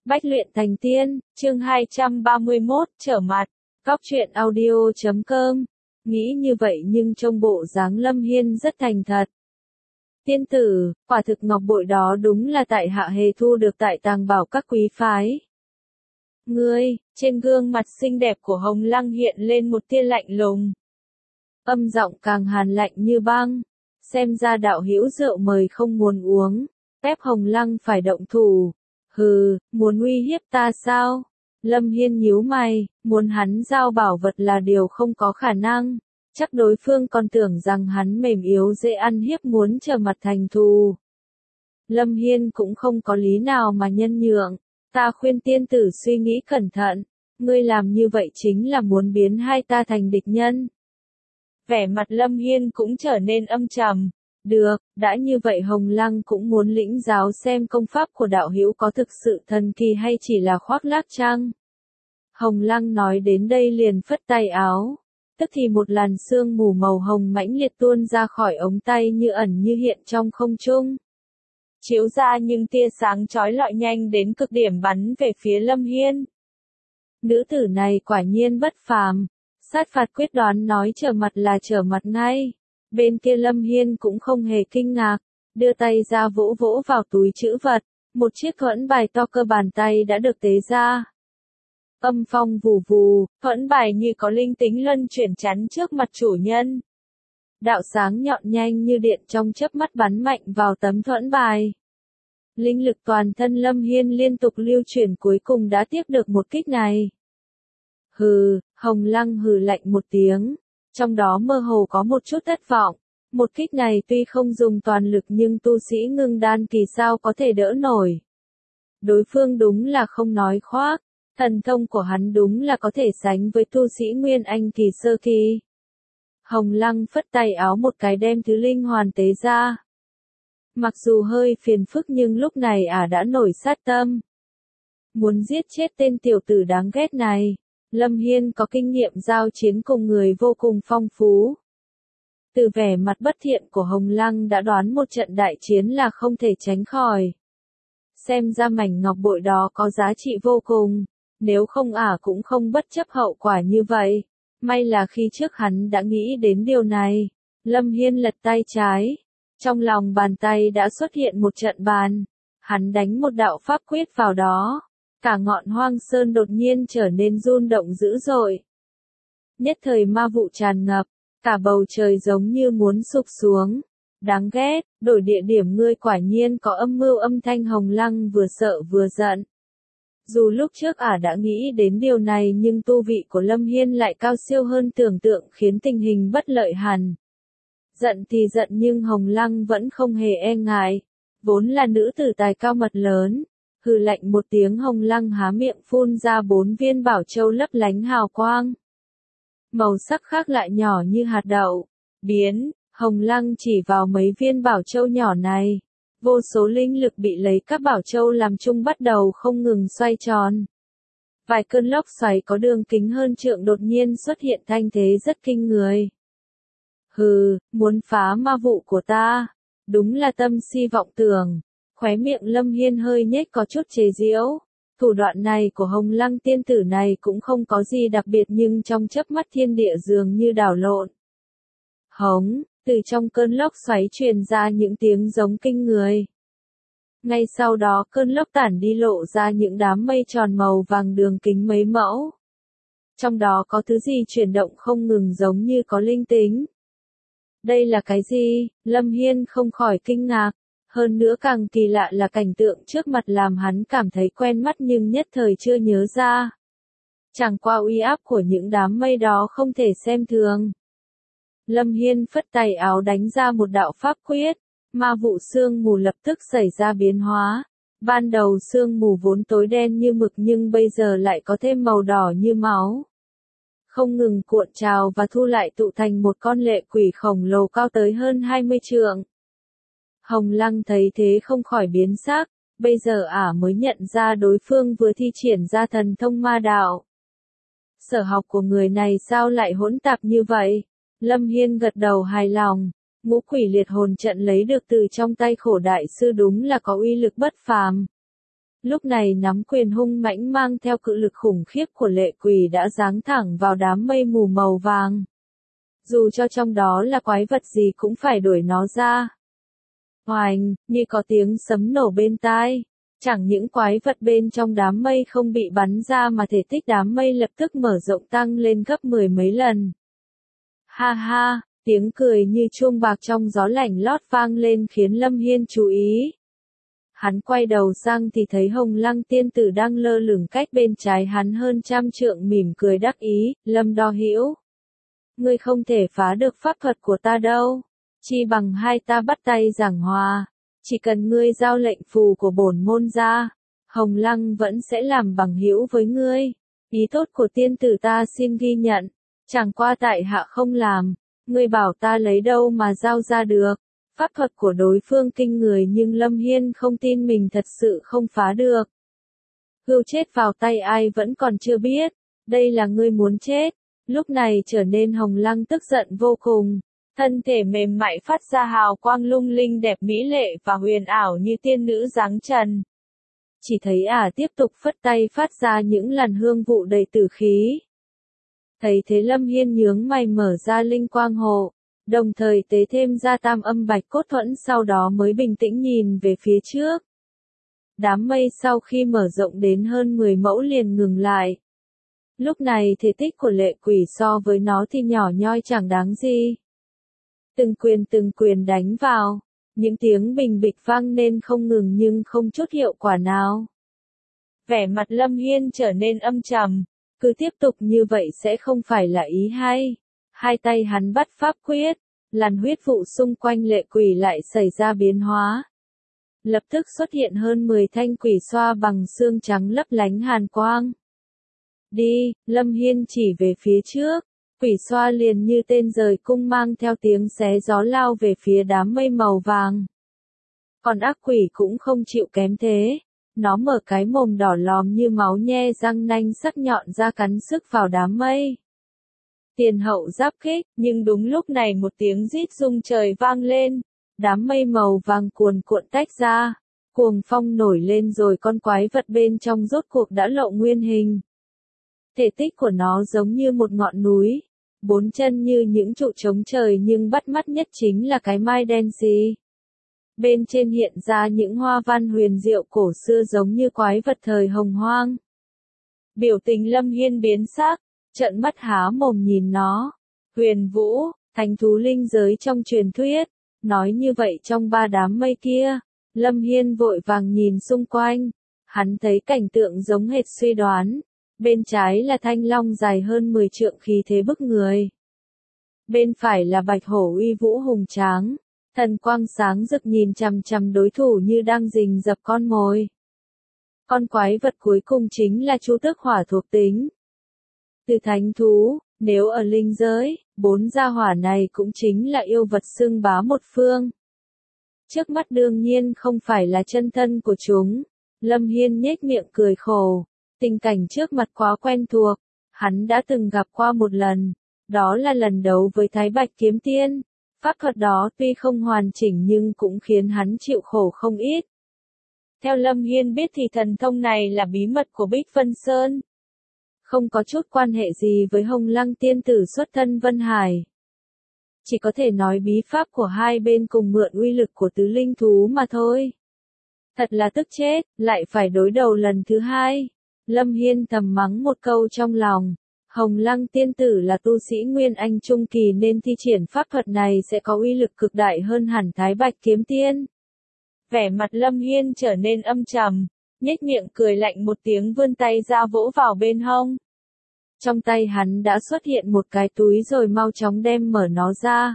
Bách luyện thành tiên, chương 231, trở mặt. Góc truyện audio.com. Nghĩ như vậy nhưng trong bộ dáng Lâm Hiên rất thành thật. Tiên tử, quả thực ngọc bội đó đúng là tại hạ hề thu được tại tàng bảo các quý phái. Ngươi, trên gương mặt xinh đẹp của Hồng Lăng hiện lên một tia lạnh lùng. Âm giọng càng hàn lạnh như băng. Xem ra đạo hữu rượu mời không muốn uống, ép Hồng Lăng phải động thủ. Hừ, muốn uy hiếp ta sao? Lâm Hiên nhíu mày, muốn hắn giao bảo vật là điều không có khả năng. Chắc đối phương còn tưởng rằng hắn mềm yếu dễ ăn hiếp muốn trở mặt thành thù. Lâm Hiên cũng không có lý nào mà nhân nhượng. Ta khuyên tiên tử suy nghĩ cẩn thận. Ngươi làm như vậy chính là muốn biến hai ta thành địch nhân. Vẻ mặt Lâm Hiên cũng trở nên âm trầm. Được, đã như vậy Hồng Lăng cũng muốn lĩnh giáo xem công pháp của đạo hữu có thực sự thần kỳ hay chỉ là khoác lác chăng. Hồng Lăng nói đến đây liền phất tay áo. Tức thì một làn sương mù màu hồng mãnh liệt tuôn ra khỏi ống tay như ẩn như hiện trong không trung. Chiếu ra những tia sáng chói lọi nhanh đến cực điểm bắn về phía Lâm Hiên. Nữ tử này quả nhiên bất phàm. Sát phạt quyết đoán nói trở mặt là trở mặt ngay. Bên kia Lâm Hiên cũng không hề kinh ngạc, đưa tay ra vỗ vỗ vào túi trữ vật, một chiếc thuẫn bài to cơ bàn tay đã được tế ra. Âm phong vù vù, thuẫn bài như có linh tính luân chuyển chắn trước mặt chủ nhân. Đạo sáng nhọn nhanh như điện trong chớp mắt bắn mạnh vào tấm thuẫn bài. Linh lực toàn thân Lâm Hiên liên tục lưu chuyển cuối cùng đã tiếp được một kích này. Hừ, Hồng Lăng hừ lạnh một tiếng. Trong đó mơ hồ có một chút thất vọng. Một kích này tuy không dùng toàn lực nhưng tu sĩ ngưng đan kỳ sao có thể đỡ nổi. Đối phương đúng là không nói khoác. Thần thông của hắn đúng là có thể sánh với tu sĩ Nguyên Anh kỳ sơ kỳ. Hồng Lăng phất tay áo một cái đem thứ linh hoàn tế ra. Mặc dù hơi phiền phức nhưng lúc này đã nổi sát tâm. Muốn giết chết tên tiểu tử đáng ghét này. Lâm Hiên có kinh nghiệm giao chiến cùng người vô cùng phong phú. Từ vẻ mặt bất thiện của Hồng Lăng đã đoán một trận đại chiến là không thể tránh khỏi. Xem ra mảnh ngọc bội đó có giá trị vô cùng, nếu không cũng không bất chấp hậu quả như vậy. May là khi trước hắn đã nghĩ đến điều này. Lâm Hiên lật tay trái. Trong lòng bàn tay đã xuất hiện một trận bàn. Hắn đánh một đạo pháp quyết vào đó. Cả ngọn hoang sơn đột nhiên trở nên rung động dữ dội. Nhất thời ma vụ tràn ngập, cả bầu trời giống như muốn sụp xuống. Đáng ghét, đổi địa điểm ngươi quả nhiên có âm mưu. Âm thanh Hồng Lăng vừa sợ vừa giận. Dù lúc trước đã nghĩ đến điều này nhưng tu vị của Lâm Hiên lại cao siêu hơn tưởng tượng khiến tình hình bất lợi hẳn. Giận thì giận nhưng Hồng Lăng vẫn không hề e ngại. Vốn là nữ tử tài cao mật lớn. Hừ lạnh một tiếng Hồng Lăng há miệng phun ra 4 viên bảo châu lấp lánh hào quang. Màu sắc khác lại nhỏ như hạt đậu. Biến, Hồng Lăng chỉ vào mấy viên bảo châu nhỏ này. Vô số linh lực bị lấy các bảo châu làm chung bắt đầu không ngừng xoay tròn. Vài cơn lốc xoáy có đường kính hơn trượng đột nhiên xuất hiện thanh thế rất kinh người. Hừ, muốn phá ma vụ của ta. Đúng là tâm si vọng tưởng. Khóe miệng Lâm Hiên hơi nhếch có chút chế giễu. Thủ đoạn này của Hồng Lăng tiên tử này cũng không có gì đặc biệt nhưng trong chớp mắt thiên địa dường như đảo lộn. Hống, từ trong cơn lốc xoáy truyền ra những tiếng giống kinh người. Ngay sau đó cơn lốc tản đi lộ ra những đám mây tròn màu vàng đường kính mấy mẫu. Trong đó có thứ gì chuyển động không ngừng giống như có linh tính. Đây là cái gì? Lâm Hiên không khỏi kinh ngạc. Hơn nữa càng kỳ lạ là cảnh tượng trước mặt làm hắn cảm thấy quen mắt nhưng nhất thời chưa nhớ ra. Chẳng qua uy áp của những đám mây đó không thể xem thường. Lâm Hiên phất tay áo đánh ra một đạo pháp quyết, ma vụ sương mù lập tức xảy ra biến hóa. Ban đầu sương mù vốn tối đen như mực nhưng bây giờ lại có thêm màu đỏ như máu. Không ngừng cuộn trào và thu lại tụ thành một con lệ quỷ khổng lồ cao tới hơn 20 trượng. Hồng Lăng thấy thế không khỏi biến sắc, bây giờ mới nhận ra đối phương vừa thi triển ra thần thông ma đạo. Sở học của người này sao lại hỗn tạp như vậy? Lâm Hiên gật đầu hài lòng, ngũ quỷ liệt hồn trận lấy được từ trong tay Khổ đại sư đúng là có uy lực bất phàm. Lúc này nắm quyền hung mãnh mang theo cự lực khủng khiếp của lệ quỷ đã giáng thẳng vào đám mây mù màu vàng. Dù cho trong đó là quái vật gì cũng phải đuổi nó ra. Oành, như có tiếng sấm nổ bên tai. Chẳng những quái vật bên trong đám mây không bị bắn ra mà thể tích đám mây lập tức mở rộng tăng lên gấp 10 mấy lần. Ha ha, tiếng cười như chuông bạc trong gió lạnh lót vang lên khiến Lâm Hiên chú ý. Hắn quay đầu sang thì thấy Hồng Lăng tiên tử đang lơ lửng cách bên trái hắn hơn 100 trượng mỉm cười đắc ý, Lâm Đo Hữu. Ngươi không thể phá được pháp thuật của ta đâu, chi bằng hai ta bắt tay giảng hòa, chỉ cần ngươi giao lệnh phù của bổn môn ra, Hồng Lăng vẫn sẽ làm bằng hữu với ngươi. Ý tốt của tiên tử ta xin ghi nhận, chẳng qua tại hạ không làm, ngươi bảo ta lấy đâu mà giao ra được. Pháp thuật của đối phương kinh người nhưng Lâm Hiên không tin mình thật sự không phá được. Hưu chết vào tay ai vẫn còn chưa biết, đây là ngươi muốn chết. Lúc này trở nên Hồng Lăng tức giận vô cùng, thân thể mềm mại phát ra hào quang lung linh đẹp mỹ lệ và huyền ảo như tiên nữ giáng trần. Chỉ thấy tiếp tục phất tay phát ra những làn hương vụ đầy tử khí. Thấy thế Lâm Hiên nhướng mày mở ra linh quang hộ, đồng thời tế thêm ra tam âm bạch cốt thuẫn sau đó mới bình tĩnh nhìn về phía trước. Đám mây sau khi mở rộng đến hơn 10 mẫu liền ngừng lại. Lúc này thể tích của lệ quỷ so với nó thì nhỏ nhoi chẳng đáng gì. Từng quyền đánh vào, những tiếng bình bịch vang lên không ngừng nhưng không chút hiệu quả nào. Vẻ mặt Lâm Hiên trở nên âm trầm, cứ tiếp tục như vậy sẽ không phải là ý hay. Hai tay hắn bắt pháp quyết, làn huyết vụ xung quanh lệ quỷ lại xảy ra biến hóa. Lập tức xuất hiện hơn 10 thanh quỷ xoa bằng xương trắng lấp lánh hàn quang. Đi, Lâm Hiên chỉ về phía trước, quỷ xoa liền như tên rời cung mang theo tiếng xé gió lao về phía đám mây màu vàng. Còn ác quỷ cũng không chịu kém thế, nó mở cái mồm đỏ lòm như máu nhe răng nanh sắc nhọn ra cắn sức vào đám mây. Tiền hậu giáp kích, nhưng đúng lúc này một tiếng rít rung trời vang lên, đám mây màu vàng cuồn cuộn tách ra, cuồng phong nổi lên rồi con quái vật bên trong rốt cuộc đã lộ nguyên hình. Thể tích của nó giống như một ngọn núi, 4 chân như những trụ trống trời nhưng bắt mắt nhất chính là cái mai đen xì. Bên trên hiện ra những hoa văn huyền diệu cổ xưa giống như quái vật thời Hồng Hoang. Biểu tình Lâm Hiên biến sắc, trợn mắt há mồm nhìn nó. Huyền Vũ, thánh thú linh giới trong truyền thuyết, nói như vậy trong ba đám mây kia. Lâm Hiên vội vàng nhìn xung quanh, hắn thấy cảnh tượng giống hệt suy đoán. Bên trái là thanh long dài hơn 10 trượng khí thế bức người. Bên phải là bạch hổ uy vũ hùng tráng, thần quang sáng rực nhìn chằm chằm đối thủ như đang rình rập con mồi. Con quái vật cuối cùng chính là Chu Tước Hỏa thuộc tính. Từ thánh thú, nếu ở linh giới, 4 gia hỏa này cũng chính là yêu vật xưng bá một phương. Trước mắt đương nhiên không phải là chân thân của chúng. Lâm Hiên nhếch miệng cười khổ. Tình cảnh trước mặt quá quen thuộc, hắn đã từng gặp qua một lần, đó là lần đấu với Thái Bạch Kiếm Tiên. Pháp thuật đó tuy không hoàn chỉnh nhưng cũng khiến hắn chịu khổ không ít. Theo Lâm Hiên biết thì thần thông này là bí mật của Bích Vân Sơn. Không có chút quan hệ gì với Hồng Lăng tiên tử xuất thân Vân Hải. Chỉ có thể nói bí pháp của hai bên cùng mượn uy lực của tứ linh thú mà thôi. Thật là tức chết, lại phải đối đầu lần thứ hai. Lâm Hiên thầm mắng một câu trong lòng. Hồng Lăng tiên tử là tu sĩ Nguyên Anh Trung Kỳ nên thi triển pháp thuật này sẽ có uy lực cực đại hơn hẳn Thái Bạch Kiếm Tiên. Vẻ mặt Lâm Hiên trở nên âm trầm, nhếch miệng cười lạnh một tiếng vươn tay ra vỗ vào bên hông. Trong tay hắn đã xuất hiện một cái túi rồi mau chóng đem mở nó ra.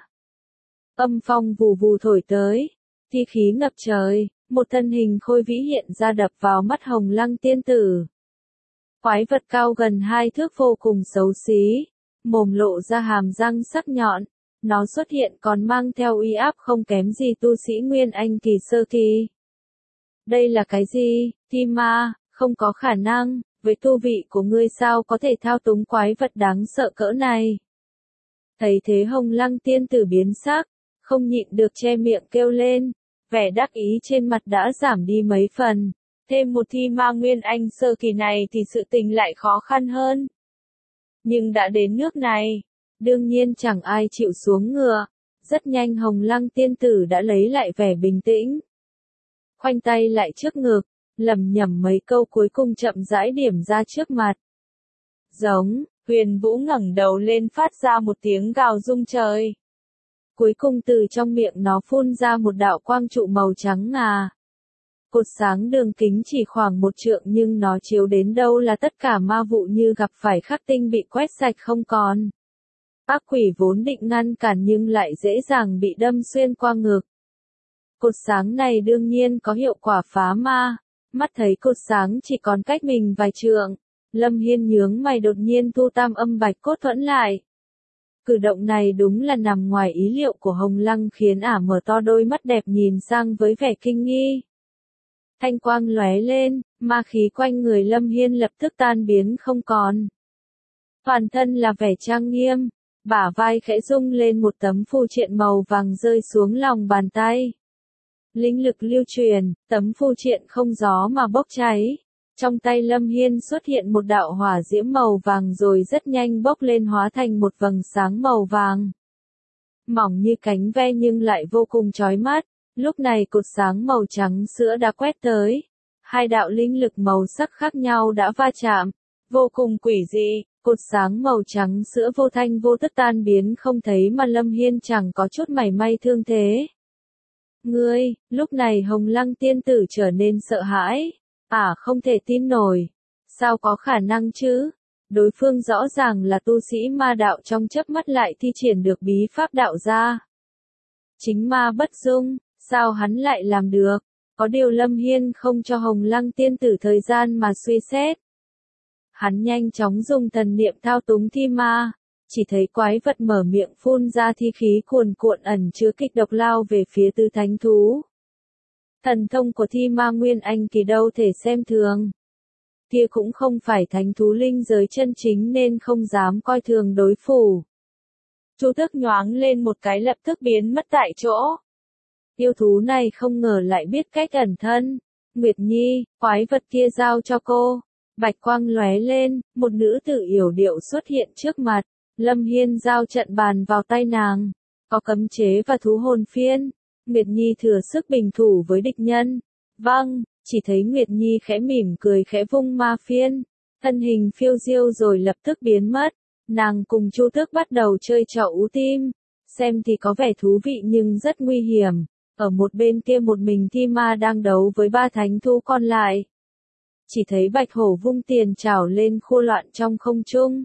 Âm phong vù vù thổi tới, thi khí ngập trời, một thân hình khôi vĩ hiện ra đập vào mắt Hồng Lăng tiên tử. Quái vật cao gần 2 thước vô cùng xấu xí, mồm lộ ra hàm răng sắc nhọn, nó xuất hiện còn mang theo uy áp không kém gì tu sĩ Nguyên Anh kỳ sơ kỳ. Đây là cái gì, Thi Ma, không có khả năng, với tu vị của ngươi sao có thể thao túng quái vật đáng sợ cỡ này. Thấy thế Hồng Lăng tiên tử biến sắc, không nhịn được che miệng kêu lên, vẻ đắc ý trên mặt đã giảm đi mấy phần. Thêm một thi ma Nguyên Anh sơ kỳ này thì sự tình lại khó khăn hơn. Nhưng đã đến nước này, đương nhiên chẳng ai chịu xuống ngựa. Rất nhanh Hồng Lăng tiên tử đã lấy lại vẻ bình tĩnh. Khoanh tay lại trước ngực, lẩm nhẩm mấy câu cuối cùng chậm rãi điểm ra trước mặt. Giống, Huyền Vũ ngẩng đầu lên phát ra một tiếng gào rung trời. Cuối cùng từ trong miệng nó phun ra một đạo quang trụ màu trắng ngà. Cột sáng đường kính chỉ khoảng 1 trượng nhưng nó chiếu đến đâu là tất cả ma vụ như gặp phải khắc tinh bị quét sạch không còn. Ác quỷ vốn định ngăn cản nhưng lại dễ dàng bị đâm xuyên qua ngực. Cột sáng này đương nhiên có hiệu quả phá ma. Mắt thấy cột sáng chỉ còn cách mình vài trượng. Lâm Hiên nhướng mày đột nhiên thu tam âm bạch cốt thuẫn lại. Cử động này đúng là nằm ngoài ý liệu của Hồng Lăng khiến ả mở to đôi mắt đẹp nhìn sang với vẻ kinh nghi. Thanh quang lóe lên, ma khí quanh người Lâm Hiên lập tức tan biến không còn. Toàn thân là vẻ trang nghiêm, bả vai khẽ rung lên một tấm phù triện màu vàng rơi xuống lòng bàn tay. Linh lực lưu truyền, tấm phù triện không gió mà bốc cháy. Trong tay Lâm Hiên xuất hiện một đạo hỏa diễm màu vàng rồi rất nhanh bốc lên hóa thành một vầng sáng màu vàng. Mỏng như cánh ve nhưng lại vô cùng chói mắt. Lúc này cột sáng màu trắng sữa đã quét tới. Hai đạo linh lực màu sắc khác nhau đã va chạm. Vô cùng quỷ dị, cột sáng màu trắng sữa vô thanh vô tức tan biến không thấy mà Lâm Hiên chẳng có chút mảy may thương thế. Ngươi, lúc này Hồng Lăng tiên tử trở nên sợ hãi. Không thể tin nổi. Sao có khả năng chứ? Đối phương rõ ràng là tu sĩ ma đạo trong chớp mắt lại thi triển được bí pháp đạo ra. Chính ma bất dung, sao hắn lại làm được? Có điều Lâm Hiên không cho Hồng Lăng tiên tử thời gian mà suy xét. Hắn nhanh chóng dùng thần niệm thao túng thi ma. Chỉ thấy quái vật mở miệng phun ra thi khí cuồn cuộn ẩn chứa kịch độc lao về phía tứ thánh thú. Thần thông của thi ma Nguyên Anh kỳ đâu thể xem thường. Kia cũng không phải thánh thú linh giới chân chính nên không dám coi thường đối thủ. Chu Tước nhoáng lên một cái lập tức biến mất tại chỗ. Yêu thú này không ngờ lại biết cách ẩn thân. Nguyệt Nhi, quái vật kia giao cho cô. Bạch quang lóe lên, một nữ tử yểu điệu xuất hiện trước mặt. Lâm Hiên giao trận bàn vào tay nàng. Có cấm chế và thú hồn phiên. Nguyệt Nhi thừa sức bình thủ với địch nhân. Vâng, chỉ thấy Nguyệt Nhi khẽ mỉm cười khẽ vung ma phiên. Thân hình phiêu diêu rồi lập tức biến mất. Nàng cùng Chu Tước bắt đầu chơi trò ú tim. Xem thì có vẻ thú vị nhưng rất nguy hiểm. Ở một bên kia một mình thi ma đang đấu với 3 thánh thú còn lại. Chỉ thấy bạch hổ vung tiền trảo lên khua loạn trong không trung.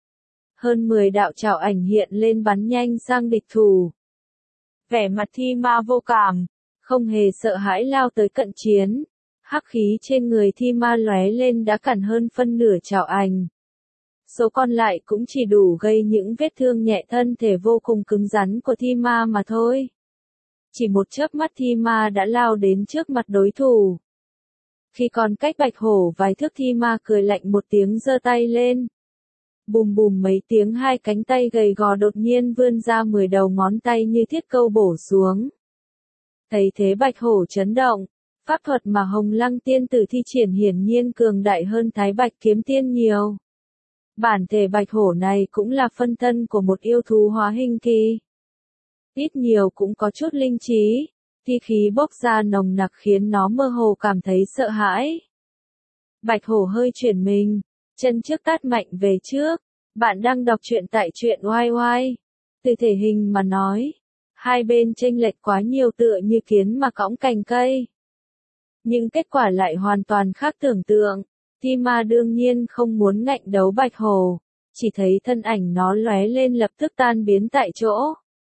Hơn 10 đạo trảo ảnh hiện lên bắn nhanh sang địch thủ. Vẻ mặt thi ma vô cảm, không hề sợ hãi lao tới cận chiến. Hắc khí trên người thi ma lóe lên đã cản hơn phân nửa trảo ảnh. Số còn lại cũng chỉ đủ gây những vết thương nhẹ thân thể vô cùng cứng rắn của thi ma mà thôi. Chỉ một chớp mắt thi ma đã lao đến trước mặt đối thủ. Khi còn cách bạch hổ vài thước thi ma cười lạnh một tiếng giơ tay lên. Bùm bùm mấy tiếng hai cánh tay gầy gò đột nhiên vươn ra 10 đầu ngón tay như thiết câu bổ xuống. Thấy thế bạch hổ chấn động, pháp thuật mà Hồng Lăng tiên tử thi triển hiển nhiên cường đại hơn Thái Bạch kiếm tiên nhiều. Bản thể bạch hổ này cũng là phân thân của một yêu thú hóa hình kỳ. Ít nhiều cũng có chút linh trí, thi khí bốc ra nồng nặc khiến nó mơ hồ cảm thấy sợ hãi. Bạch hổ hơi chuyển mình, chân trước tát mạnh về trước. Bạn đang đọc truyện tại truyện oai oai. Từ thể hình mà nói, hai bên chênh lệch quá nhiều tựa như kiến mà cõng cành cây. Nhưng kết quả lại hoàn toàn khác tưởng tượng. Thi ma đương nhiên không muốn ngạnh đấu bạch hổ, chỉ thấy thân ảnh nó lóe lên lập tức tan biến tại chỗ.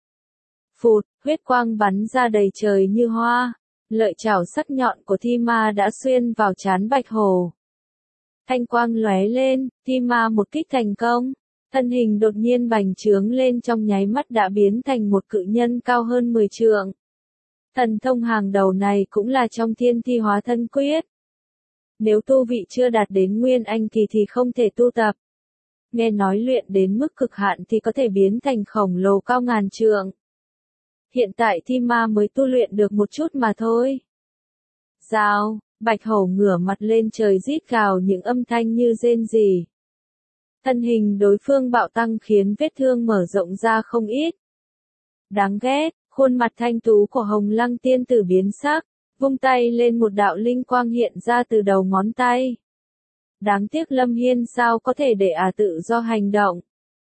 Phụt, huyết quang bắn ra đầy trời như hoa, lợi chảo sắc nhọn của thi ma đã xuyên vào trán bạch hổ. Thanh quang lóe lên, thi ma một kích thành công, thân hình đột nhiên bành trướng lên trong nháy mắt đã biến thành một cự nhân cao hơn 10 trượng. Thần thông hàng đầu này cũng là trong Thiên Thi Hóa Thân Quyết. Nếu tu vị chưa đạt đến Nguyên Anh kỳ thì không thể tu tập. Nghe nói luyện đến mức cực hạn thì có thể biến thành khổng lồ cao ngàn trượng. Hiện tại thi ma mới tu luyện được một chút mà thôi. Rào, Bạch hổ ngửa mặt lên trời rít gào những âm thanh như rên rỉ. Thân hình đối phương bạo tăng khiến vết thương mở rộng ra không ít. Đáng ghét, khuôn mặt thanh tú của Hồng Lăng tiên tử biến sắc, vung tay lên một đạo linh quang hiện ra từ đầu ngón tay. Đáng tiếc Lâm Hiên sao có thể để tự do hành động.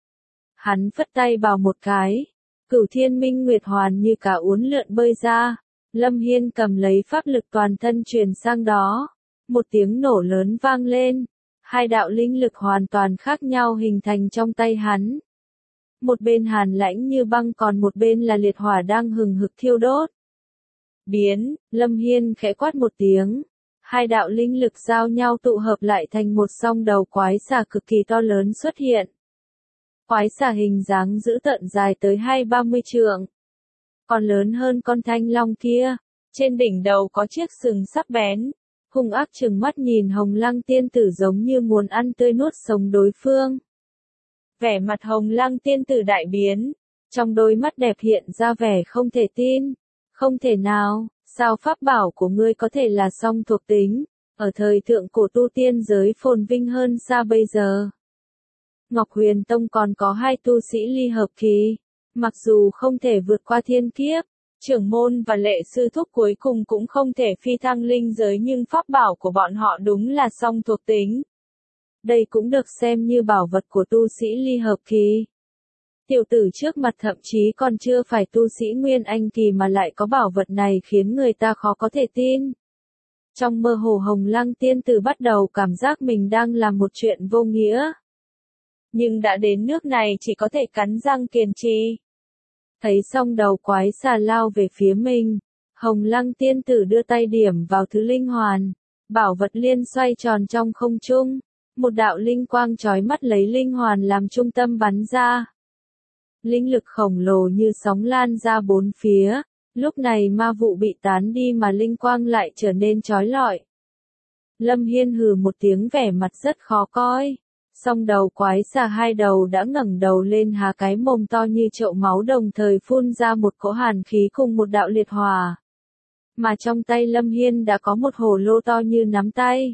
Hắn phất tay vào một cái, Cửu Thiên Minh Nguyệt Hoàn như cả uốn lượn bơi ra. Lâm Hiên cầm lấy pháp lực toàn thân truyền sang đó. Một tiếng nổ lớn vang lên. Hai đạo linh lực hoàn toàn khác nhau hình thành trong tay hắn. Một bên hàn lãnh như băng còn một bên là liệt hỏa đang hừng hực thiêu đốt. Biến, Lâm Hiên khẽ quát một tiếng. Hai đạo linh lực giao nhau tụ hợp lại thành một song đầu quái xà cực kỳ to lớn xuất hiện. Quái xà hình dáng dữ tợn dài tới 20-30 trượng. Còn lớn hơn con thanh long kia. Trên đỉnh đầu có chiếc sừng sắc bén. Hung ác trừng mắt nhìn Hồng Lăng tiên tử giống như muốn ăn tươi nuốt sống đối phương. Vẻ mặt Hồng Lăng tiên tử đại biến. Trong đôi mắt đẹp hiện ra vẻ không thể tin. Không thể nào, sao pháp bảo của ngươi có thể là song thuộc tính, ở thời thượng cổ tu tiên giới phồn vinh hơn xa bây giờ. Ngọc Huyền Tông còn có 2 tu sĩ ly hợp kỳ, mặc dù không thể vượt qua thiên kiếp, trưởng môn và lệ sư thúc cuối cùng cũng không thể phi thăng linh giới nhưng pháp bảo của bọn họ đúng là song thuộc tính. Đây cũng được xem như bảo vật của tu sĩ ly hợp kỳ. Tiểu tử trước mặt thậm chí còn chưa phải tu sĩ Nguyên Anh kỳ mà lại có bảo vật này khiến người ta khó có thể tin. Trong mơ hồ Hồng Lăng tiên tử bắt đầu cảm giác mình đang làm một chuyện vô nghĩa. Nhưng đã đến nước này chỉ có thể cắn răng kiên trì. Thấy xong đầu quái xà lao về phía mình, Hồng Lăng tiên tử đưa tay điểm vào thứ linh hoàn. Bảo vật liên xoay tròn trong không trung. Một đạo linh quang chói mắt lấy linh hoàn làm trung tâm bắn ra. Linh lực khổng lồ như sóng lan ra bốn phía, lúc này ma vụ bị tán đi mà linh quang lại trở nên chói lọi. Lâm Hiên hừ một tiếng vẻ mặt rất khó coi, song đầu quái xà 2 đầu đã ngẩng đầu lên há cái mồm to như chậu máu đồng thời phun ra một cỗ hàn khí cùng một đạo liệt hỏa. Mà trong tay Lâm Hiên đã có một hồ lô to như nắm tay.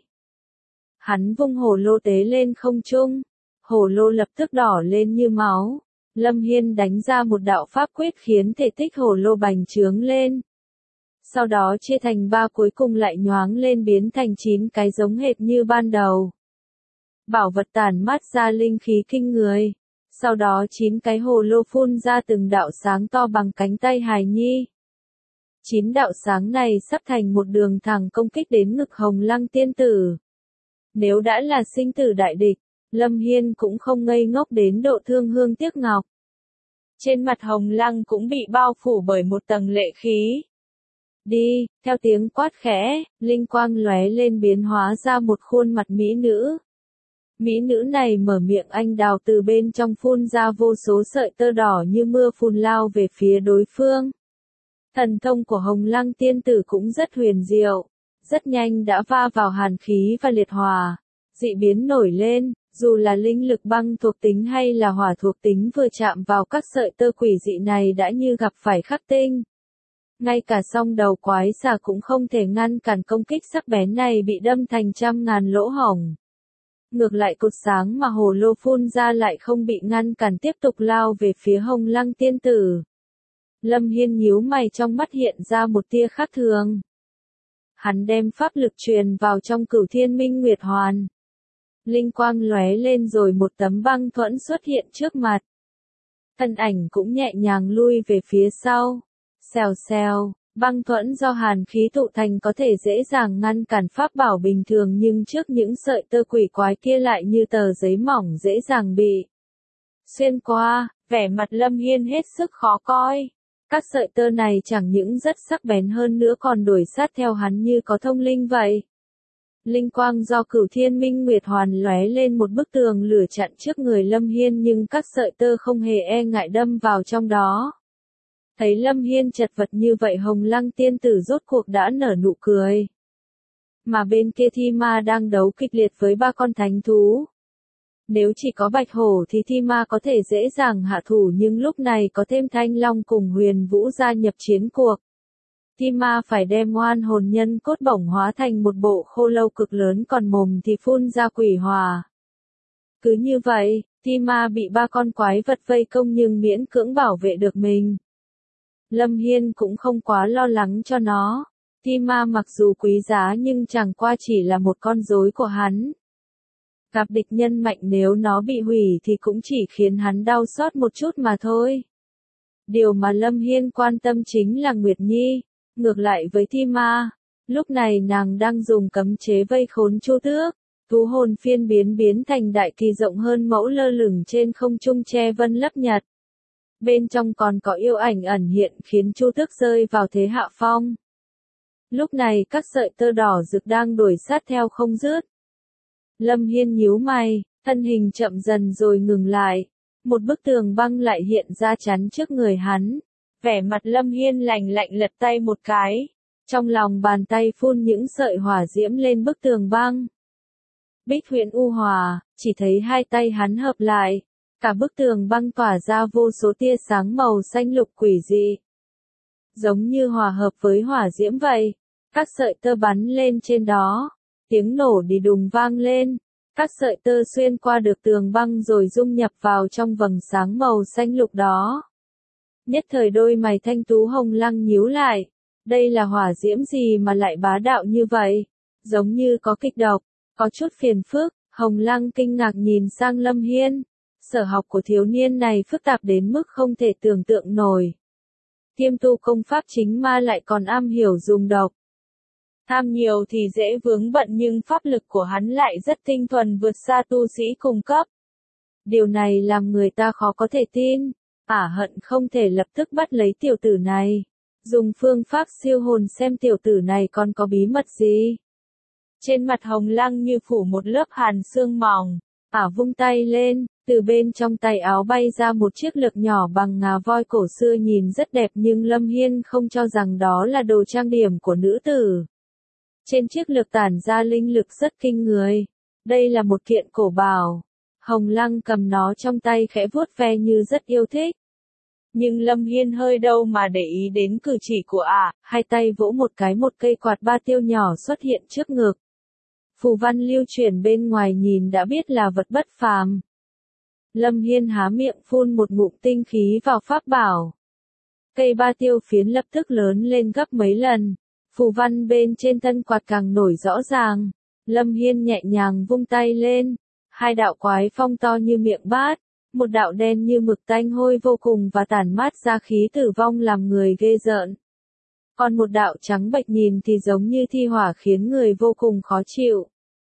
Hắn vung hồ lô tế lên không trung, hồ lô lập tức đỏ lên như máu. Lâm Hiên đánh ra một đạo pháp quyết khiến thể tích hồ lô bành trướng lên. Sau đó chia thành 3 cuối cùng lại nhoáng lên biến thành 9 cái giống hệt như ban đầu. Bảo vật tản mát ra linh khí kinh người. Sau đó 9 cái hồ lô phun ra từng đạo sáng to bằng cánh tay hài nhi. 9 đạo sáng này sắp thành một đường thẳng công kích đến ngực Hồng Lăng tiên tử. Nếu đã là sinh tử đại địch, Lâm Hiên cũng không ngây ngốc đến độ thương hương tiếc ngọc. Trên mặt Hồng Lăng cũng bị bao phủ bởi một tầng lệ khí. Đi, theo tiếng quát khẽ, linh quang lóe lên biến hóa ra một khuôn mặt mỹ nữ. Mỹ nữ này mở miệng anh đào từ bên trong phun ra vô số sợi tơ đỏ như mưa phùn lao về phía đối phương. Thần thông của Hồng Lăng tiên tử cũng rất huyền diệu, rất nhanh đã va vào hàn khí và liệt hỏa. Dị biến nổi lên, dù là linh lực băng thuộc tính hay là hỏa thuộc tính vừa chạm vào các sợi tơ quỷ dị này đã như gặp phải khắc tinh. Ngay cả song đầu quái xà cũng không thể ngăn cản công kích sắc bén này bị đâm thành trăm ngàn lỗ hổng. Ngược lại cột sáng mà hồ lô phun ra lại không bị ngăn cản tiếp tục lao về phía Hồng Lăng tiên tử. Lâm Hiên nhíu mày trong mắt hiện ra một tia khác thường. Hắn đem pháp lực truyền vào trong Cửu Thiên Minh Nguyệt Hoàn. Linh quang lóe lên rồi một tấm băng thuẫn xuất hiện trước mặt. Thân ảnh cũng nhẹ nhàng lui về phía sau. Xèo xèo, băng thuẫn do hàn khí tụ thành có thể dễ dàng ngăn cản pháp bảo bình thường nhưng trước những sợi tơ quỷ quái kia lại như tờ giấy mỏng dễ dàng bị xuyên qua. Vẻ mặt Lâm Hiên hết sức khó coi. Các sợi tơ này chẳng những rất sắc bén hơn nữa còn đuổi sát theo hắn như có thông linh vậy. Linh quang do Cửu Thiên Minh Nguyệt Hoàn lóe lên một bức tường lửa chặn trước người Lâm Hiên nhưng các sợi tơ không hề e ngại đâm vào trong đó. Thấy Lâm Hiên chật vật như vậy Hồng Lăng tiên tử rốt cuộc đã nở nụ cười. Mà bên kia Thi Ma đang đấu kịch liệt với 3 con thánh thú. Nếu chỉ có Bạch Hổ thì Thi Ma có thể dễ dàng hạ thủ nhưng lúc này có thêm Thanh Long cùng Huyền Vũ gia nhập chiến cuộc. Thi ma phải đem oan hồn nhân cốt bổng hóa thành một bộ khô lâu cực lớn, còn mồm thì phun ra quỷ hỏa. Cứ như vậy, thi ma bị ba con quái vật vây công nhưng miễn cưỡng bảo vệ được mình. Lâm Hiên cũng không quá lo lắng cho nó. Thi ma mặc dù quý giá nhưng chẳng qua chỉ là một con rối của hắn. Gặp địch nhân mạnh nếu nó bị hủy thì cũng chỉ khiến hắn đau xót một chút mà thôi. Điều mà Lâm Hiên quan tâm chính là Nguyệt Nhi. Ngược lại với thi ma, lúc này nàng đang dùng cấm chế vây khốn Chu Tước. Thú hồn phiên biến thành đại kỳ rộng hơn mẫu lơ lửng trên không trung che vân lấp nhật. Bên trong còn có yêu ảnh ẩn hiện khiến Chu Tước rơi vào thế hạ phong. Lúc này các sợi tơ đỏ rực đang đuổi sát theo không dứt. Lâm Hiên nhíu mày, thân hình chậm dần rồi ngừng lại. Một bức tường băng lại hiện ra chắn trước người hắn. Vẻ mặt Lâm Hiên lạnh lạnh lật tay một cái. Trong lòng bàn tay phun những sợi hỏa diễm lên bức tường băng. Bích Huyễn U Hòa, chỉ thấy hai tay hắn hợp lại. Cả bức tường băng tỏa ra vô số tia sáng màu xanh lục quỷ dị. Giống như hòa hợp với hỏa diễm vậy. Các sợi tơ bắn lên trên đó. Tiếng nổ đi đùng vang lên. Các sợi tơ xuyên qua được tường băng rồi dung nhập vào trong vầng sáng màu xanh lục đó. Nhất thời đôi mày Thanh Tú Hồng Lăng nhíu lại. Đây là hỏa diễm gì mà lại bá đạo như vậy? Giống như có kịch độc, có chút phiền phức. Hồng Lăng kinh ngạc nhìn sang Lâm Hiên. Sở học của thiếu niên này phức tạp đến mức không thể tưởng tượng nổi. Kiêm tu công pháp chính ma lại còn am hiểu dùng độc. Tham nhiều thì dễ vướng bận nhưng pháp lực của hắn lại rất tinh thuần vượt xa tu sĩ cùng cấp. Điều này làm người ta khó có thể tin. Hận không thể lập tức bắt lấy tiểu tử này. Dùng phương pháp siêu hồn xem tiểu tử này còn có bí mật gì. Trên mặt Hồng Lăng như phủ một lớp hàn sương mỏng. Vung tay lên, từ bên trong tay áo bay ra một chiếc lược nhỏ bằng ngà voi cổ xưa nhìn rất đẹp nhưng Lâm Hiên không cho rằng đó là đồ trang điểm của nữ tử. Trên chiếc lược tản ra linh lực rất kinh người. Đây là một kiện cổ bảo. Hồng Lăng cầm nó trong tay khẽ vuốt ve như rất yêu thích. Nhưng Lâm Hiên hơi đâu mà để ý đến cử chỉ của hai tay vỗ một cái một cây quạt ba tiêu nhỏ xuất hiện trước ngực. Phù văn lưu chuyển bên ngoài nhìn đã biết là vật bất phàm. Lâm Hiên há miệng phun một ngụm tinh khí vào pháp bảo. Cây ba tiêu phiến lập tức lớn lên gấp mấy lần. Phù văn bên trên thân quạt càng nổi rõ ràng. Lâm Hiên nhẹ nhàng vung tay lên. Hai đạo quái phong to như miệng bát. Một đạo đen như mực tanh hôi vô cùng và tản mát ra khí tử vong làm người ghê rợn. Còn một đạo trắng bệch nhìn thì giống như thi hỏa khiến người vô cùng khó chịu.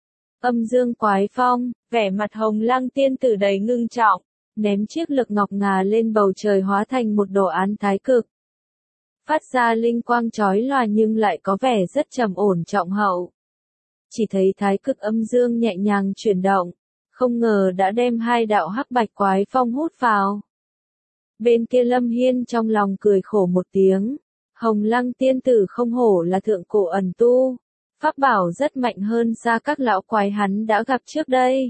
Âm dương quái phong, vẻ mặt Hồng Lăng tiên tử đầy ngưng trọng, ném chiếc lược ngọc ngà lên bầu trời hóa thành một đồ án thái cực. Phát ra linh quang chói lòa nhưng lại có vẻ rất trầm ổn trọng hậu. Chỉ thấy thái cực âm dương nhẹ nhàng chuyển động, không ngờ đã đem hai đạo hắc bạch quái phong hút vào. Bên kia Lâm Hiên trong lòng cười khổ một tiếng, Hồng Lăng tiên tử không hổ là thượng cổ ẩn tu. Pháp bảo rất mạnh hơn xa các lão quái hắn đã gặp trước đây.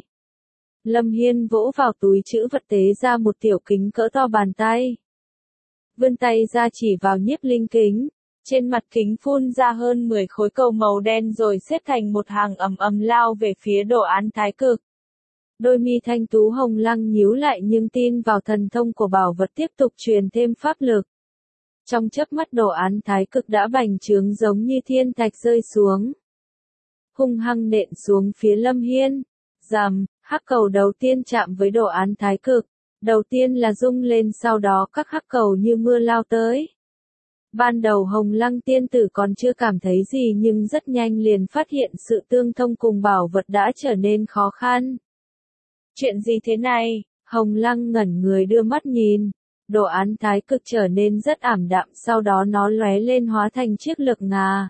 Lâm Hiên vỗ vào túi trữ vật tế ra một tiểu kính cỡ to bàn tay. Vươn tay ra chỉ vào nhiếp linh kính. Trên mặt kính phun ra hơn 10 khối cầu màu đen rồi xếp thành một hàng ầm lao về phía đồ án thái cực. Đôi mi Thanh Tú Hồng Lăng nhíu lại nhưng tin vào thần thông của bảo vật tiếp tục truyền thêm pháp lực. Trong chớp mắt đồ án thái cực đã bành trướng giống như thiên thạch rơi xuống. Hung hăng nện xuống phía Lâm Hiên. Rầm, hắc cầu đầu tiên chạm với đồ án thái cực. Đầu tiên là rung lên sau đó các hắc cầu như mưa lao tới. Ban đầu Hồng Lăng tiên tử còn chưa cảm thấy gì nhưng rất nhanh liền phát hiện sự tương thông cùng bảo vật đã trở nên khó khăn. Chuyện gì thế này? Hồng Lăng ngẩn người đưa mắt nhìn. Đồ án thái cực trở nên rất ảm đạm sau đó nó lóe lên hóa thành chiếc lược ngà.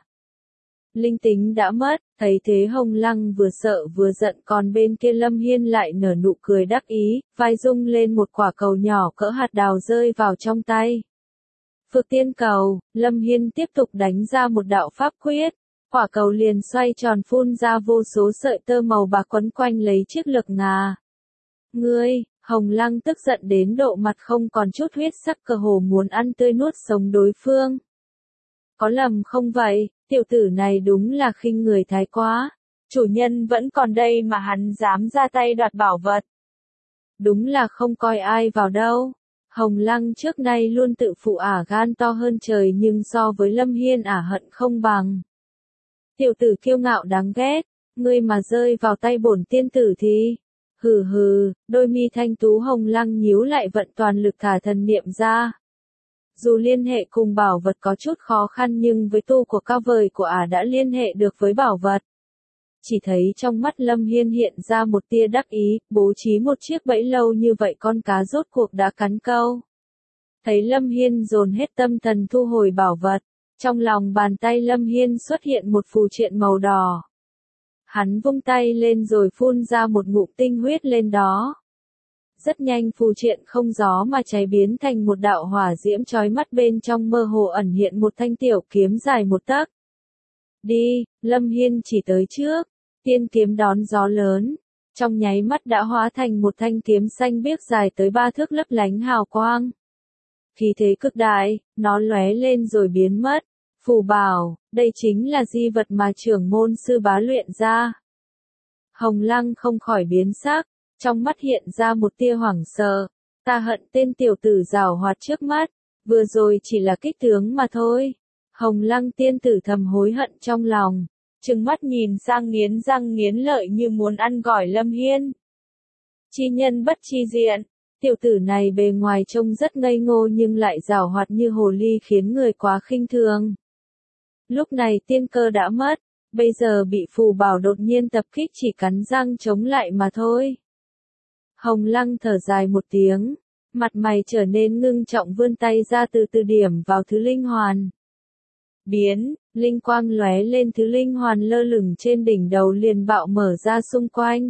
Linh tính đã mất, thấy thế Hồng Lăng vừa sợ vừa giận còn bên kia Lâm Hiên lại nở nụ cười đắc ý, vai rung lên một quả cầu nhỏ cỡ hạt đào rơi vào trong tay. Phược tiên cầu, Lâm Hiên tiếp tục đánh ra một đạo pháp quyết, quả cầu liền xoay tròn phun ra vô số sợi tơ màu bạc quấn quanh lấy chiếc lược ngà. Ngươi, Hồng Lăng tức giận đến độ mặt không còn chút huyết sắc cơ hồ muốn ăn tươi nuốt sống đối phương. Có lầm không vậy, tiểu tử này đúng là khinh người thái quá. Chủ nhân vẫn còn đây mà hắn dám ra tay đoạt bảo vật. Đúng là không coi ai vào đâu. Hồng Lăng trước nay luôn tự phụ gan to hơn trời nhưng so với Lâm Hiên hận không bằng. Tiểu tử kiêu ngạo đáng ghét, ngươi mà rơi vào tay bổn tiên tử thì... Hừ hừ, đôi mi thanh tú Hồng Lăng nhíu lại vận toàn lực thả thần niệm ra. Dù liên hệ cùng bảo vật có chút khó khăn nhưng với tu của cao vời của đã liên hệ được với bảo vật. Chỉ thấy trong mắt Lâm Hiên hiện ra một tia đắc ý, bố trí một chiếc bẫy lâu như vậy con cá rốt cuộc đã cắn câu. Thấy Lâm Hiên dồn hết tâm thần thu hồi bảo vật, trong lòng bàn tay Lâm Hiên xuất hiện một phù triện màu đỏ. Hắn vung tay lên rồi phun ra một ngụm tinh huyết lên đó. Rất nhanh phù triện không gió mà cháy biến thành một đạo hỏa diễm chói mắt, bên trong mơ hồ ẩn hiện một thanh tiểu kiếm dài 1 tấc. Đi, Lâm Hiên chỉ tới trước, tiên kiếm đón gió lớn, trong nháy mắt đã hóa thành một thanh kiếm xanh biếc dài tới 3 thước lấp lánh hào quang. Khí thế cực đại, nó lóe lên rồi biến mất. Phù bảo, đây chính là di vật mà trưởng môn sư bá luyện ra. Hồng Lăng không khỏi biến sắc, trong mắt hiện ra một tia hoảng sợ. Ta hận tên tiểu tử giàu hoạt trước mắt, vừa rồi chỉ là kích tướng mà thôi. Hồng Lăng tiên tử thầm hối hận trong lòng, trừng mắt nhìn sang nghiến răng nghiến lợi như muốn ăn gỏi Lâm Hiên. Chi nhân bất chi diện, tiểu tử này bề ngoài trông rất ngây ngô nhưng lại giàu hoạt như hồ ly khiến người quá khinh thường. Lúc này tiên cơ đã mất, bây giờ bị phù bảo đột nhiên tập kích chỉ cắn răng chống lại mà thôi. Hồng Lăng thở dài một tiếng, mặt mày trở nên ngưng trọng vươn tay ra từ từ điểm vào thứ linh hoàn. Biến, linh quang lóe lên, thứ linh hoàn lơ lửng trên đỉnh đầu liền bạo mở ra xung quanh.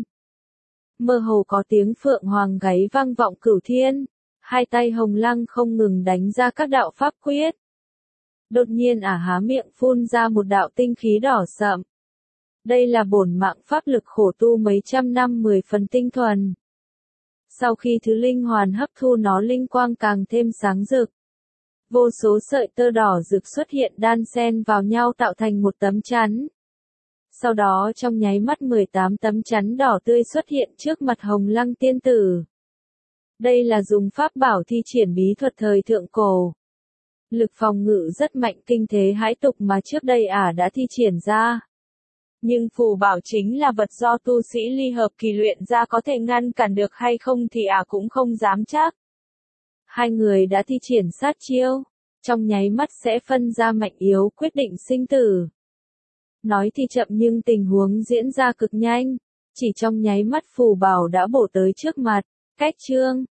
Mơ hồ có tiếng phượng hoàng gáy vang vọng cửu thiên, hai tay Hồng Lăng không ngừng đánh ra các đạo pháp quyết. Đột nhiên há miệng phun ra một đạo tinh khí đỏ sậm. Đây là bổn mạng pháp lực khổ tu mấy trăm năm 10 phần tinh thuần. Sau khi thứ linh hoàn hấp thu nó, linh quang càng thêm sáng rực. Vô số sợi tơ đỏ rực xuất hiện đan xen vào nhau tạo thành một tấm chắn. Sau đó trong nháy mắt 18 tấm chắn đỏ tươi xuất hiện trước mặt Hồng Lăng tiên tử. Đây là dùng pháp bảo thi triển bí thuật thời thượng cổ. Lực phòng ngự rất mạnh, kinh thế hãi tục mà trước đây đã thi triển ra. Nhưng phù bảo chính là vật do tu sĩ ly hợp kỳ luyện ra, có thể ngăn cản được hay không thì cũng không dám chắc. Hai người đã thi triển sát chiêu, trong nháy mắt sẽ phân ra mạnh yếu, quyết định sinh tử. Nói thì chậm nhưng tình huống diễn ra cực nhanh, chỉ trong nháy mắt phù bảo đã bổ tới trước mặt, cách chương.